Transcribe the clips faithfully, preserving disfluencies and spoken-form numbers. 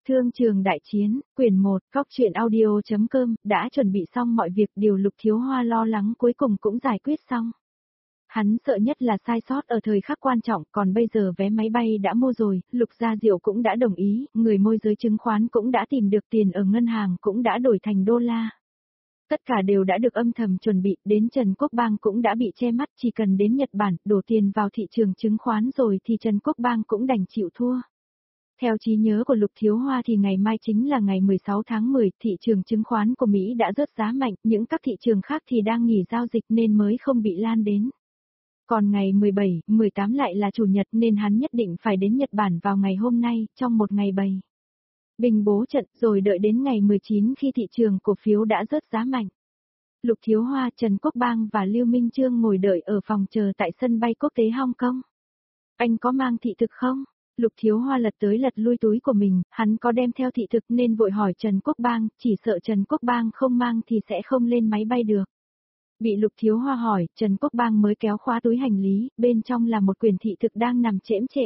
Thương trường đại chiến, quyển một, Cóc truyện audio chấm com, đã chuẩn bị xong mọi việc, điều Lục Thiếu Hoa lo lắng cuối cùng cũng giải quyết xong. Hắn sợ nhất là sai sót ở thời khắc quan trọng, còn bây giờ vé máy bay đã mua rồi, Lục Gia Diệu cũng đã đồng ý, người môi giới chứng khoán cũng đã tìm được tiền ở ngân hàng cũng đã đổi thành đô la. Tất cả đều đã được âm thầm chuẩn bị, đến Trần Quốc Bang cũng đã bị che mắt, chỉ cần đến Nhật Bản, đổ tiền vào thị trường chứng khoán rồi thì Trần Quốc Bang cũng đành chịu thua. Theo trí nhớ của Lục Thiếu Hoa thì ngày mai chính là ngày mười sáu tháng mười, thị trường chứng khoán của Mỹ đã rớt giá mạnh, những các thị trường khác thì đang nghỉ giao dịch nên mới không bị lan đến. Còn ngày mười bảy, mười tám lại là chủ nhật nên hắn nhất định phải đến Nhật Bản vào ngày hôm nay, trong một ngày bày bình bố trận, rồi đợi đến ngày mười chín khi thị trường cổ phiếu đã rớt giá mạnh. Lục Thiếu Hoa, Trần Quốc Bang và Lưu Minh Chương ngồi đợi ở phòng chờ tại sân bay quốc tế Hong Kong. Anh có mang thị thực không? Lục Thiếu Hoa lật tới lật lui túi của mình, hắn có đem theo thị thực nên vội hỏi Trần Quốc Bang, chỉ sợ Trần Quốc Bang không mang thì sẽ không lên máy bay được. Bị Lục Thiếu Hoa hỏi, Trần Quốc Bang mới kéo khóa túi hành lý, bên trong là một quyển thị thực đang nằm chễm chệ.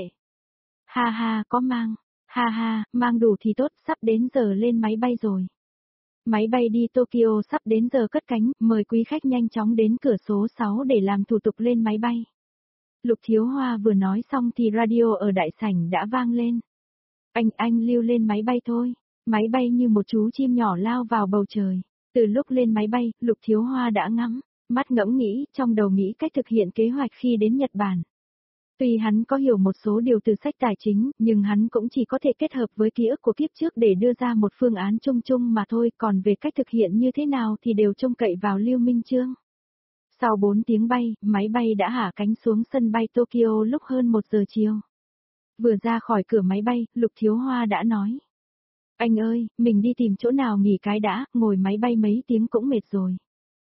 Ha ha, có mang. Ha ha, mang đủ thì tốt, sắp đến giờ lên máy bay rồi. Máy bay đi Tokyo sắp đến giờ cất cánh, mời quý khách nhanh chóng đến cửa số sáu để làm thủ tục lên máy bay. Lục Thiếu Hoa vừa nói xong thì radio ở đại sảnh đã vang lên. Anh, anh Lưu lên máy bay thôi. Máy bay như một chú chim nhỏ lao vào bầu trời. Từ lúc lên máy bay, Lục Thiếu Hoa đã ngắm, mắt ngẫm nghĩ, trong đầu nghĩ cách thực hiện kế hoạch khi đến Nhật Bản. Tuy hắn có hiểu một số điều từ sách tài chính, nhưng hắn cũng chỉ có thể kết hợp với ký ức của kiếp trước để đưa ra một phương án chung chung mà thôi, còn về cách thực hiện như thế nào thì đều trông cậy vào Lưu Minh Chương. Sau bốn tiếng bay, máy bay đã hạ cánh xuống sân bay Tokyo lúc hơn một giờ chiều. Vừa ra khỏi cửa máy bay, Lục Thiếu Hoa đã nói. Anh ơi, mình đi tìm chỗ nào nghỉ cái đã, ngồi máy bay mấy tiếng cũng mệt rồi.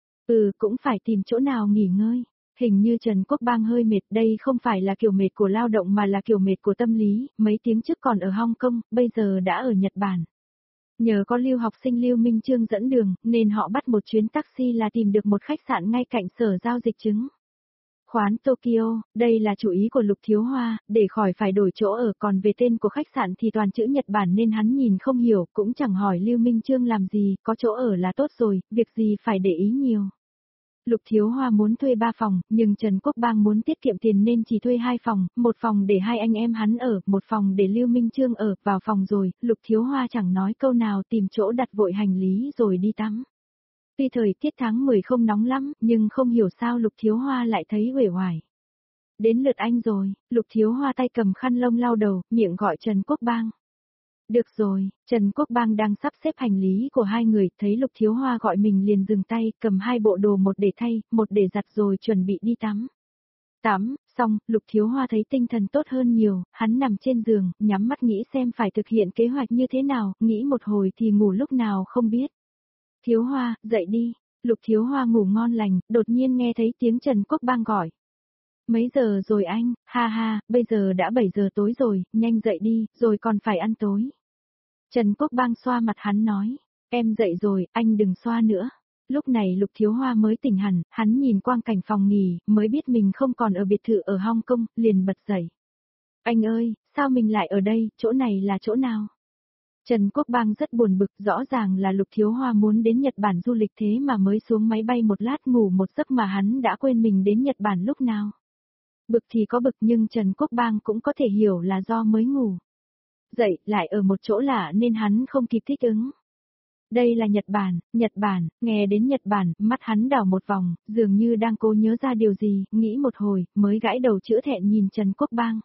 Ừ, cũng phải tìm chỗ nào nghỉ ngơi. Hình như Trần Quốc Bang hơi mệt, đây không phải là kiểu mệt của lao động mà là kiểu mệt của tâm lý, mấy tiếng trước còn ở Hong Kong, bây giờ đã ở Nhật Bản. Nhờ có Lưu học sinh Lưu Minh Chương dẫn đường, nên họ bắt một chuyến taxi là tìm được một khách sạn ngay cạnh sở giao dịch chứng khoán Tokyo, đây là chủ ý của Lục Thiếu Hoa, để khỏi phải đổi chỗ ở, còn về tên của khách sạn thì toàn chữ Nhật Bản nên hắn nhìn không hiểu, cũng chẳng hỏi Lưu Minh Chương làm gì, có chỗ ở là tốt rồi, việc gì phải để ý nhiều. Lục Thiếu Hoa muốn thuê ba phòng, nhưng Trần Quốc Bang muốn tiết kiệm tiền nên chỉ thuê hai phòng, một phòng để hai anh em hắn ở, một phòng để Lưu Minh Chương ở, vào phòng rồi, Lục Thiếu Hoa chẳng nói câu nào tìm chỗ đặt vội hành lý rồi đi tắm. Tuy thời tiết tháng mười không nóng lắm, nhưng không hiểu sao Lục Thiếu Hoa lại thấy uể oải. Đến lượt anh rồi, Lục Thiếu Hoa tay cầm khăn lông lau đầu, miệng gọi Trần Quốc Bang. Được rồi, Trần Quốc Bang đang sắp xếp hành lý của hai người, thấy Lục Thiếu Hoa gọi mình liền dừng tay, cầm hai bộ đồ, một để thay, một để giặt rồi chuẩn bị đi tắm. Tắm, xong, Lục Thiếu Hoa thấy tinh thần tốt hơn nhiều, hắn nằm trên giường, nhắm mắt nghĩ xem phải thực hiện kế hoạch như thế nào, nghĩ một hồi thì ngủ lúc nào không biết. Thiếu Hoa, dậy đi. Lục Thiếu Hoa ngủ ngon lành, đột nhiên nghe thấy tiếng Trần Quốc Bang gọi. Mấy giờ rồi anh, ha ha, bây giờ đã bảy giờ tối rồi, nhanh dậy đi, rồi còn phải ăn tối. Trần Quốc Bang xoa mặt hắn nói, em dậy rồi, anh đừng xoa nữa. Lúc này Lục Thiếu Hoa mới tỉnh hẳn, hắn nhìn quang cảnh phòng nghỉ, mới biết mình không còn ở biệt thự ở Hong Kong, liền bật dậy. Anh ơi, sao mình lại ở đây, chỗ này là chỗ nào? Trần Quốc Bang rất buồn bực, rõ ràng là Lục Thiếu Hoa muốn đến Nhật Bản du lịch thế mà mới xuống máy bay một lát ngủ một giấc mà hắn đã quên mình đến Nhật Bản lúc nào. Bực thì có bực nhưng Trần Quốc Bang cũng có thể hiểu là do mới ngủ dậy lại ở một chỗ lạ nên hắn không kịp thích ứng. Đây là Nhật Bản, Nhật Bản, nghe đến Nhật Bản, mắt hắn đảo một vòng, dường như đang cố nhớ ra điều gì, nghĩ một hồi, mới gãi đầu chữa thẹn nhìn Trần Quốc Bang.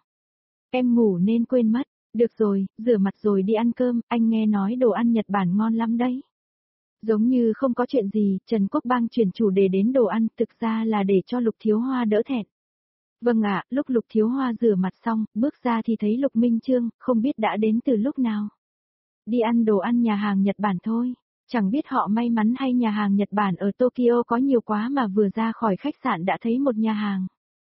Em ngủ nên quên mất. Được rồi, rửa mặt rồi đi ăn cơm, anh nghe nói đồ ăn Nhật Bản ngon lắm đấy. Giống như không có chuyện gì, Trần Quốc Bang chuyển chủ đề đến đồ ăn, thực ra là để cho Lục Thiếu Hoa đỡ thẹn. Vâng ạ, lúc Lục Thiếu Hoa rửa mặt xong, bước ra thì thấy Lục Minh Chương, không biết đã đến từ lúc nào. Đi ăn đồ ăn nhà hàng Nhật Bản thôi, chẳng biết họ may mắn hay nhà hàng Nhật Bản ở Tokyo có nhiều quá mà vừa ra khỏi khách sạn đã thấy một nhà hàng.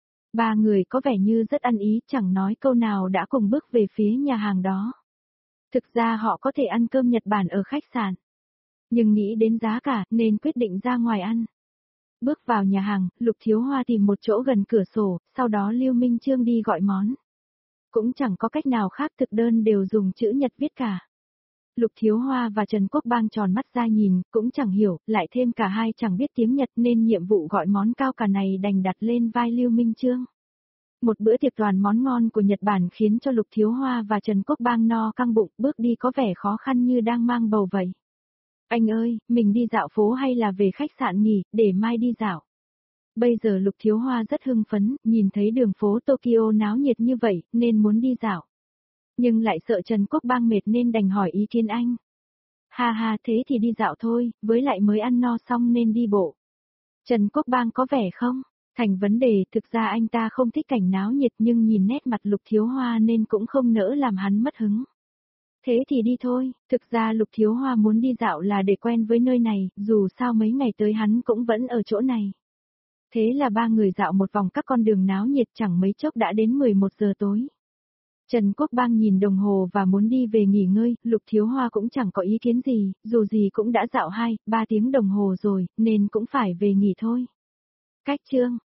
Ba người có vẻ như rất ăn ý, chẳng nói câu nào đã cùng bước về phía nhà hàng đó. Thực ra họ có thể ăn cơm Nhật Bản ở khách sạn, nhưng nghĩ đến giá cả nên quyết định ra ngoài ăn. Bước vào nhà hàng, Lục Thiếu Hoa tìm một chỗ gần cửa sổ, sau đó Lưu Minh Chương đi gọi món. Cũng chẳng có cách nào khác, thực đơn đều dùng chữ Nhật viết cả. Lục Thiếu Hoa và Trần Quốc Bang tròn mắt ra nhìn, cũng chẳng hiểu, lại thêm cả hai chẳng biết tiếng Nhật nên nhiệm vụ gọi món cao cả này đành đặt lên vai Lưu Minh Chương. Một bữa tiệc toàn món ngon của Nhật Bản khiến cho Lục Thiếu Hoa và Trần Quốc Bang no căng bụng, bước đi có vẻ khó khăn như đang mang bầu vậy. Anh ơi, mình đi dạo phố hay là về khách sạn nghỉ, để mai đi dạo. Bây giờ Lục Thiếu Hoa rất hưng phấn, nhìn thấy đường phố Tokyo náo nhiệt như vậy, nên muốn đi dạo. Nhưng lại sợ Trần Quốc Bang mệt nên đành hỏi ý kiến anh. Ha ha, thế thì đi dạo thôi, với lại mới ăn no xong nên đi bộ. Trần Quốc Bang có vẻ không? Thành vấn đề, thực ra anh ta không thích cảnh náo nhiệt nhưng nhìn nét mặt Lục Thiếu Hoa nên cũng không nỡ làm hắn mất hứng. Thế thì đi thôi, thực ra Lục Thiếu Hoa muốn đi dạo là để quen với nơi này, dù sao mấy ngày tới hắn cũng vẫn ở chỗ này. Thế là ba người dạo một vòng các con đường náo nhiệt chẳng mấy chốc đã đến mười một giờ tối. Trần Quốc Bang nhìn đồng hồ và muốn đi về nghỉ ngơi, Lục Thiếu Hoa cũng chẳng có ý kiến gì, dù gì cũng đã dạo hai, ba tiếng đồng hồ rồi, nên cũng phải về nghỉ thôi. Cách chương